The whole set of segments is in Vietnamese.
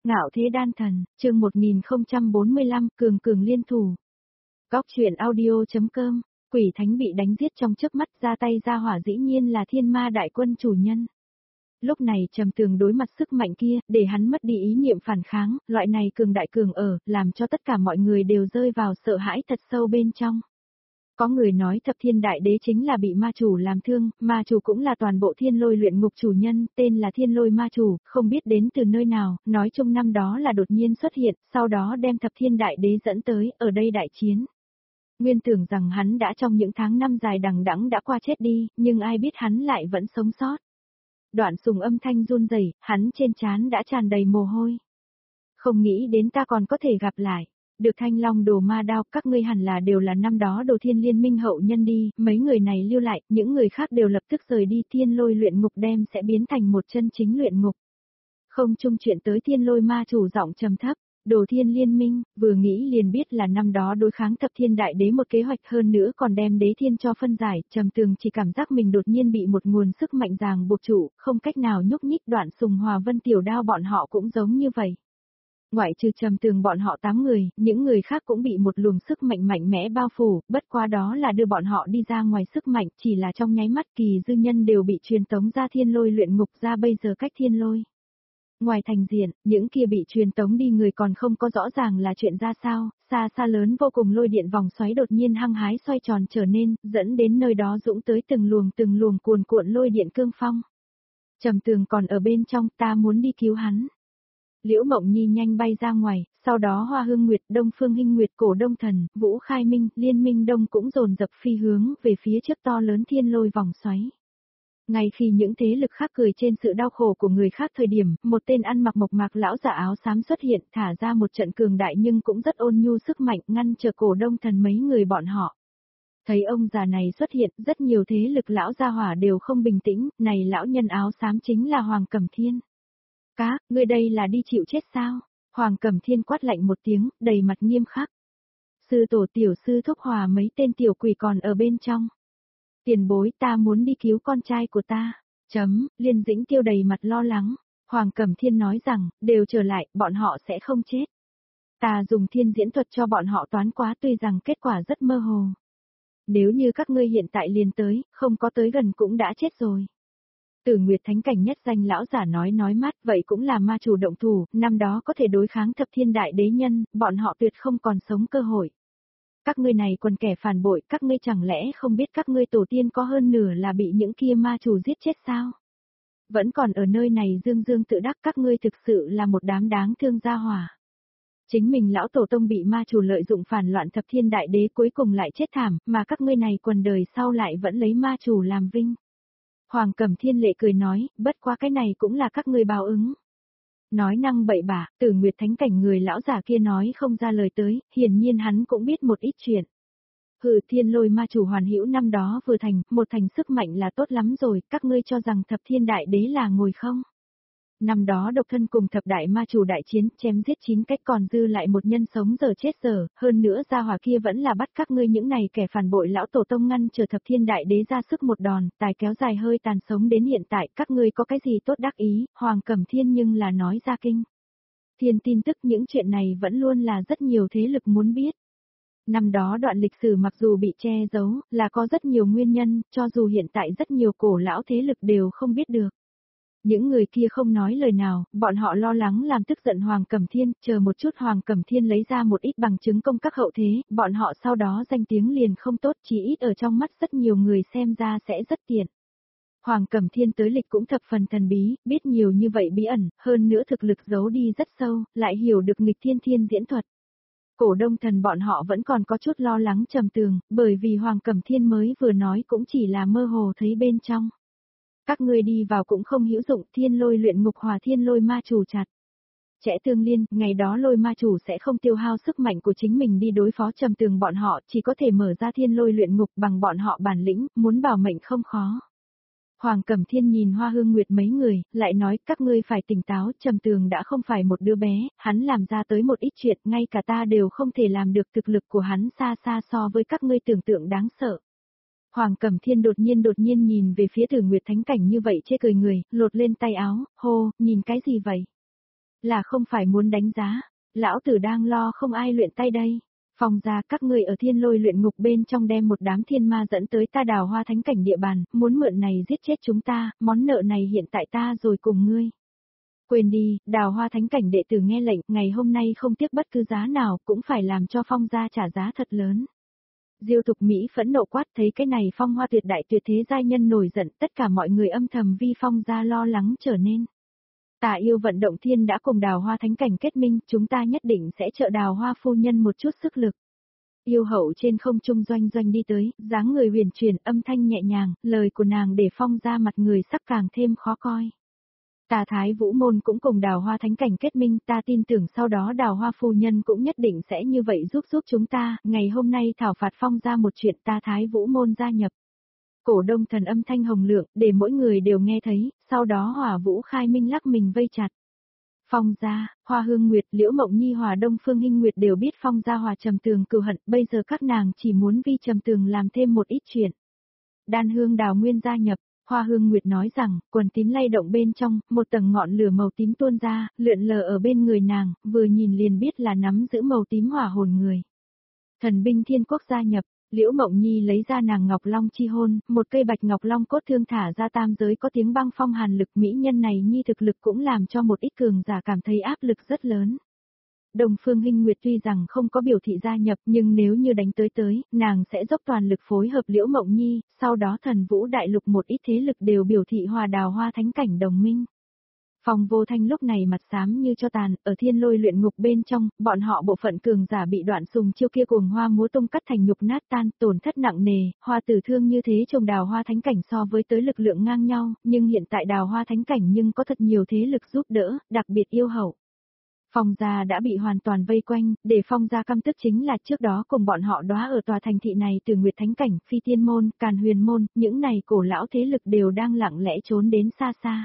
Ngạo thế đan thần, chương 1045, cường cường liên thủ. Góc truyện audio.com, quỷ thánh bị đánh giết trong chớp mắt, ra tay ra hỏa dĩ nhiên là thiên ma đại quân chủ nhân. Lúc này Trầm Tường đối mặt sức mạnh kia, để hắn mất đi ý niệm phản kháng, loại này cường đại cường ở, làm cho tất cả mọi người đều rơi vào sợ hãi thật sâu bên trong. Có người nói thập thiên đại đế chính là bị ma chủ làm thương, ma chủ cũng là toàn bộ thiên lôi luyện ngục chủ nhân, tên là thiên lôi ma chủ, không biết đến từ nơi nào, nói chung năm đó là đột nhiên xuất hiện, sau đó đem thập thiên đại đế dẫn tới, ở đây đại chiến. Nguyên tưởng rằng hắn đã trong những tháng năm dài đằng đẵng đã qua chết đi, nhưng ai biết hắn lại vẫn sống sót. Đoạn Sùng âm thanh run rẩy, hắn trên trán đã tràn đầy mồ hôi. Không nghĩ đến ta còn có thể gặp lại. Được Thanh Long Đồ Ma Đao, các ngươi hẳn là đều là năm đó Đồ Thiên Liên Minh hậu nhân đi, mấy người này lưu lại, những người khác đều lập tức rời đi, thiên lôi luyện ngục đem sẽ biến thành một chân chính luyện ngục. Không chung chuyện tới thiên lôi ma chủ giọng trầm thấp, Đồ Thiên Liên Minh, vừa nghĩ liền biết là năm đó đối kháng thập thiên đại đế một kế hoạch, hơn nữa còn đem đế thiên cho phân giải, Trầm Tường chỉ cảm giác mình đột nhiên bị một nguồn sức mạnh ràng buộc trụ, không cách nào nhúc nhích. Đoạn Sùng Hòa Vân Tiểu Đao bọn họ cũng giống như vậy. Ngoại trừ Trầm Tường bọn họ 8 người, những người khác cũng bị một luồng sức mạnh mạnh mẽ bao phủ, bất quá đó là đưa bọn họ đi ra ngoài sức mạnh, chỉ là trong nháy mắt Kỳ Dư Nhân đều bị truyền tống ra thiên lôi luyện ngục, ra bây giờ cách thiên lôi. Ngoài thành diện, những kia bị truyền tống đi người còn không có rõ ràng là chuyện ra sao, xa xa lớn vô cùng lôi điện vòng xoáy đột nhiên hăng hái xoay tròn trở nên, dẫn đến nơi đó dũng tới từng luồng cuồn cuộn lôi điện cương phong. Trầm Tường còn ở bên trong, ta muốn đi cứu hắn. Liễu Mộng Nhi nhanh bay ra ngoài, sau đó Hoa Hương Nguyệt, Đông Phương Hinh Nguyệt, Cổ Đông Thần, Vũ Khai Minh, Liên Minh Đông cũng dồn dập phi hướng về phía trước to lớn thiên lôi vòng xoáy. Ngay khi những thế lực khác cười trên sự đau khổ của người khác thời điểm, một tên ăn mặc mộc mạc lão giả áo xám xuất hiện, thả ra một trận cường đại nhưng cũng rất ôn nhu sức mạnh, ngăn trở Cổ Đông Thần mấy người bọn họ. Thấy ông già này xuất hiện, rất nhiều thế lực lão gia hỏa đều không bình tĩnh, này lão nhân áo xám chính là Hoàng Cẩm Thiên. Cá, ngươi đây là đi chịu chết sao? Hoàng Cẩm Thiên quát lạnh một tiếng, đầy mặt nghiêm khắc. Sư tổ tiểu sư thúc hòa mấy tên tiểu quỷ còn ở bên trong. Tiền bối, ta muốn đi cứu con trai của ta. Liên Dĩnh Tiêu đầy mặt lo lắng. Hoàng Cẩm Thiên nói rằng, đều trở lại, bọn họ sẽ không chết. Ta dùng thiên diễn thuật cho bọn họ toán quá, tuy rằng kết quả rất mơ hồ. Nếu như các ngươi hiện tại liền tới, không có tới gần cũng đã chết rồi. Tử Nguyệt Thánh Cảnh nhất danh lão giả nói mát, vậy cũng là ma chủ động thủ, năm đó có thể đối kháng thập thiên đại đế nhân, bọn họ tuyệt không còn sống cơ hội. Các ngươi này còn kẻ phản bội, các ngươi chẳng lẽ không biết các ngươi tổ tiên có hơn nửa là bị những kia ma chủ giết chết sao? Vẫn còn ở nơi này dương dương tự đắc, các ngươi thực sự là một đám đáng thương gia hỏa. Chính mình lão tổ tông bị ma chủ lợi dụng phản loạn thập thiên đại đế cuối cùng lại chết thảm, mà các ngươi này quần đời sau lại vẫn lấy ma chủ làm vinh. Hoàng Cẩm Thiên lệ cười nói, bất quá cái này cũng là các ngươi báo ứng. Nói năng bậy bạ, Tử Nguyệt Thánh Cảnh người lão giả kia nói không ra lời tới, hiển nhiên hắn cũng biết một ít chuyện. Hừ, thiên lôi ma chủ hoàn hữu năm đó vừa thành, một thành sức mạnh là tốt lắm rồi, các ngươi cho rằng thập thiên đại đế là ngồi không? Năm đó độc thân cùng thập đại ma chủ đại chiến, chém giết 9 cách còn dư lại một nhân sống giờ chết giờ, hơn nữa gia hỏa kia vẫn là bắt các ngươi những này kẻ phản bội lão tổ tông ngăn trở thập thiên đại đế ra sức một đòn, tài kéo dài hơi tàn sống đến hiện tại, các ngươi có cái gì tốt đắc ý, Hoàng Cẩm Thiên nhưng là nói ra kinh. Thiên tin tức những chuyện này vẫn luôn là rất nhiều thế lực muốn biết. Năm đó đoạn lịch sử mặc dù bị che giấu, là có rất nhiều nguyên nhân, cho dù hiện tại rất nhiều cổ lão thế lực đều không biết được. Những người kia không nói lời nào, bọn họ lo lắng làm tức giận Hoàng Cẩm Thiên, chờ một chút Hoàng Cẩm Thiên lấy ra một ít bằng chứng công các hậu thế, bọn họ sau đó danh tiếng liền không tốt, chỉ ít ở trong mắt rất nhiều người xem ra sẽ rất tiện. Hoàng Cẩm Thiên tới lịch cũng thập phần thần bí, biết nhiều như vậy bí ẩn, hơn nữa thực lực giấu đi rất sâu, lại hiểu được nghịch thiên diễn thuật. Cổ Đông Thần bọn họ vẫn còn có chút lo lắng Trầm Tường, bởi vì Hoàng Cẩm Thiên mới vừa nói cũng chỉ là mơ hồ thấy bên trong. Các ngươi đi vào cũng không hữu dụng, thiên lôi luyện ngục hòa thiên lôi ma chủ chặt. Trẻ Tương Liên, ngày đó lôi ma chủ sẽ không tiêu hao sức mạnh của chính mình đi đối phó Trầm Tường bọn họ, chỉ có thể mở ra thiên lôi luyện ngục bằng bọn họ bản lĩnh, muốn bảo mệnh không khó. Hoàng Cẩm Thiên nhìn Hoa Hương Nguyệt mấy người, lại nói các ngươi phải tỉnh táo, Trầm Tường đã không phải một đứa bé, hắn làm ra tới một ít chuyện, ngay cả ta đều không thể làm được, thực lực của hắn xa xa so với các ngươi tưởng tượng đáng sợ. Hoàng Cẩm Thiên đột nhiên nhìn về phía Tử Nguyệt Thánh Cảnh như vậy chê cười người, lột lên tay áo, hô, nhìn cái gì vậy? Là không phải muốn đánh giá, lão tử đang lo không ai luyện tay đây. Phong gia các ngươi ở thiên lôi luyện ngục bên trong đem một đám thiên ma dẫn tới ta Đào Hoa thánh cảnh địa bàn, muốn mượn này giết chết chúng ta, món nợ này hiện tại ta rồi cùng ngươi. Quên đi, Đào Hoa thánh cảnh đệ tử nghe lệnh, ngày hôm nay không tiếc bất cứ giá nào, cũng phải làm cho Phong gia trả giá thật lớn. Diêu Thục Mỹ phẫn nộ quát, thấy cái này phong hoa tuyệt đại tuyệt thế giai nhân nổi giận, tất cả mọi người âm thầm vi Phong gia lo lắng trở nên. Tà yêu vận động thiên đã cùng Đào Hoa thánh cảnh kết minh, chúng ta nhất định sẽ trợ Đào Hoa phu nhân một chút sức lực. Yêu hậu trên không trung doanh doanh đi tới, dáng người huyền chuyển, âm thanh nhẹ nhàng, lời của nàng để Phong gia mặt người sắc càng thêm khó coi. Tà Thái Vũ Môn cũng cùng Đào Hoa thánh cảnh kết minh, ta tin tưởng sau đó Đào Hoa phu nhân cũng nhất định sẽ như vậy giúp chúng ta, ngày hôm nay thảo phạt Phong gia một chuyện, ta Thái Vũ Môn gia nhập. Cổ Đông Thần âm thanh hồng lượng, để mỗi người đều nghe thấy, sau đó Hỏa Vũ Khai Minh lắc mình vây chặt. Phong gia, Hoa Hương Nguyệt, Liễu Mộng Nhi Hòa Đông Phương Hinh Nguyệt đều biết Phong gia Hòa Trầm Tường cừu hận, bây giờ các nàng chỉ muốn vi Trầm Tường làm thêm một ít chuyện. Đan Hương Đào Nguyên gia nhập, Hoa Hương Nguyệt nói rằng, quần tím lay động bên trong, một tầng ngọn lửa màu tím tuôn ra, lượn lờ ở bên người nàng, vừa nhìn liền biết là nắm giữ màu tím hỏa hồn người. Thần binh Thiên Quốc gia nhập, Liễu Mộng Nhi lấy ra nàng Ngọc Long chi hôn, một cây bạch ngọc long cốt thương thả ra tam giới có tiếng băng phong hàn lực, mỹ nhân này nhi thực lực cũng làm cho một ít cường giả cảm thấy áp lực rất lớn. Đồng Phương Hinh Nguyệt tuy rằng không có biểu thị gia nhập, nhưng nếu như đánh tới, nàng sẽ dốc toàn lực phối hợp Liễu Mộng Nhi, sau đó Thần Vũ Đại Lục một ít thế lực đều biểu thị hòa Đào Hoa thánh cảnh đồng minh. Phong Vô Thanh lúc này mặt xám như cho tàn, ở thiên lôi luyện ngục bên trong, bọn họ bộ phận cường giả bị đoạn sùng chiêu kia cuồng hoa múa tung cắt thành nhục nát tan, tổn thất nặng nề, Hoa tử thương như thế trồng Đào Hoa thánh cảnh so với tới lực lượng ngang nhau, nhưng hiện tại Đào Hoa thánh cảnh nhưng có thật nhiều thế lực giúp đỡ, đặc biệt yêu hậu. Phong gia đã bị hoàn toàn vây quanh, để Phong gia căm tức chính là trước đó cùng bọn họ đóa ở tòa thành thị này từ Nguyệt Thánh Cảnh, Phi Tiên Môn, Càn Huyền Môn, những này cổ lão thế lực đều đang lặng lẽ trốn đến xa xa.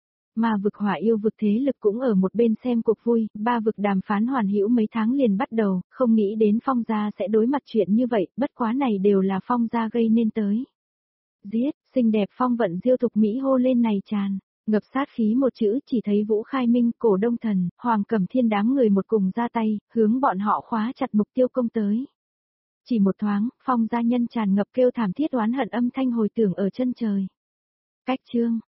Mà vực hỏa yêu vực thế lực cũng ở một bên xem cuộc vui, ba vực đàm phán hoàn hữu mấy tháng liền bắt đầu, không nghĩ đến Phong gia sẽ đối mặt chuyện như vậy, bất quá này đều là Phong gia gây nên tới. Giết, xinh đẹp Phong Vận Diêu Thục Mỹ hô lên này tràn. Ngập sát khí một chữ, chỉ thấy Vũ Khai Minh, Cổ Đông Thần, Hoàng Cẩm Thiên đám người một cùng ra tay, hướng bọn họ khóa chặt mục tiêu công tới. Chỉ một thoáng, Phong gia nhân tràn ngập kêu thảm thiết oán hận âm thanh hồi tưởng ở chân trời. Cách chương